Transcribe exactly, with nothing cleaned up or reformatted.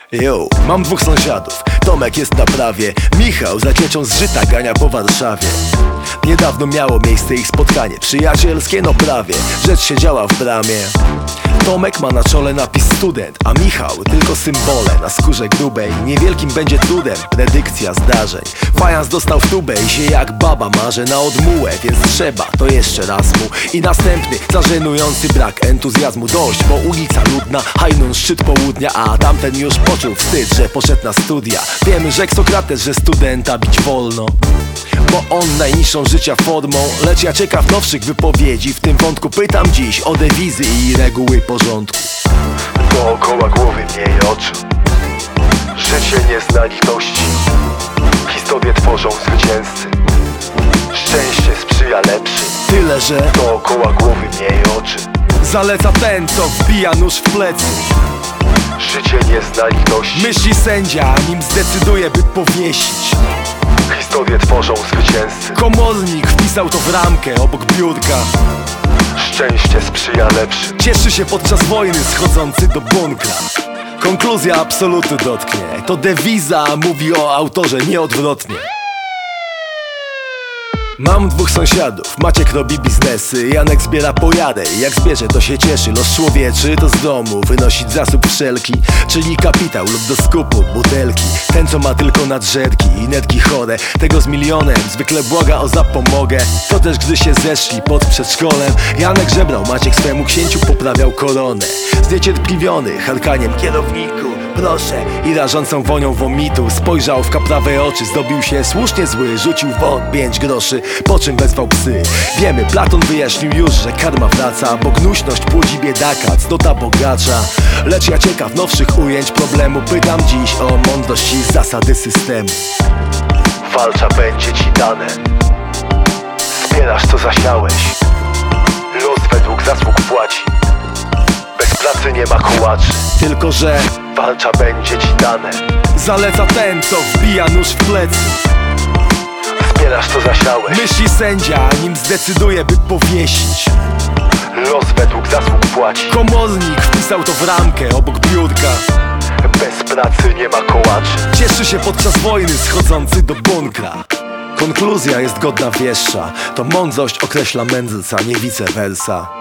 Yo, mam dwóch sąsiadów, Tomek jest na prawie, Michał za cieczą z żyta gania po Warszawie. Niedawno miało miejsce ich spotkanie przyjacielskie, no prawie, rzecz się działa w bramie. Tomek ma na czole napis student, a Michał tylko symbole na skórze grubej. Niewielkim będzie trudem predykcja zdarzeń. Fajans dostał w tubę i się jak baba marzy na odmułę, więc trzeba to jeszcze raz mu. I następny, za żenujący brak entuzjazmu. Dość, bo ulica ludna, Hajnun szczyt południa, a tamten już poczuł wstyd, że poszedł na studia. Wiemy, że Sokrates, że studenta bić wolno, bo on najniższą życia formą. Lecz ja ciekaw nowszych wypowiedzi w tym wątku. Pytam dziś o dewizy i reguły porządku. Dookoła głowy miej oczy, życie nie zna litości. Historię tworzą zwycięzcy, szczęście sprzyja lepszym. Tyle, że Dookoła głowy miej oczy, zaleca ten, co wbija nóż w plecy. życie nie zna litości. Myśli sędzia, nim zdecyduje, by powiesić. Historię tworzą zwycięzcy, Komornik wpisał to w ramkę obok biurka. szczęście sprzyja lepszym. Cieszy się podczas wojny schodzący do bunkra. Konkluzja absolutu dotknie. To dewiza mówi o autorze, nie odwrotnie. Mam dwóch sąsiadów, Maciek robi biznesy, Janek zbiera pojady. Jak zbierze, to się cieszy. Los człowieczy to z domu wynosić zasób wszelki, czyli kapitał lub do skupu butelki. Ten, co ma tylko nadrzędki i netki chore, tego z milionem zwykle błaga o zapomogę. To też gdy się zeszli pod przedszkolem, Janek żebrał, Maciek swemu księciu poprawiał koronę. Zniecierpliwiony harkaniem kierowniku, proszę, i rażącą wonią womitu spojrzał w kaprawe oczy, zdobił się słusznie zły, rzucił won pięć groszy, po czym wezwał psy. Wiemy, Platon wyjaśnił już, że karma wraca, bo gnuśność płodzi biedaka, cnota bogacza. Lecz ja ciekaw nowszych ujęć problemu, pytam dziś o mądrość i zasady systemu. Walcza będzie ci dane, zbierasz co zasiałeś. Los według zasług płaci, bez pracy nie ma kołaczy. Tylko że Walcza będzie ci dane, zaleca ten, co wbija nóż w plecy. zbierasz co zasiałeś. Myśli sędzia, nim zdecyduje, by powiesić. Los według zasług płaci, Komornik wpisał to w ramkę obok biurka. bez pracy nie ma kołaczy. Cieszy się podczas wojny schodzący do bunkra. Konkluzja jest godna wieszcza. To mądrość określa mędrca, nie vice versa.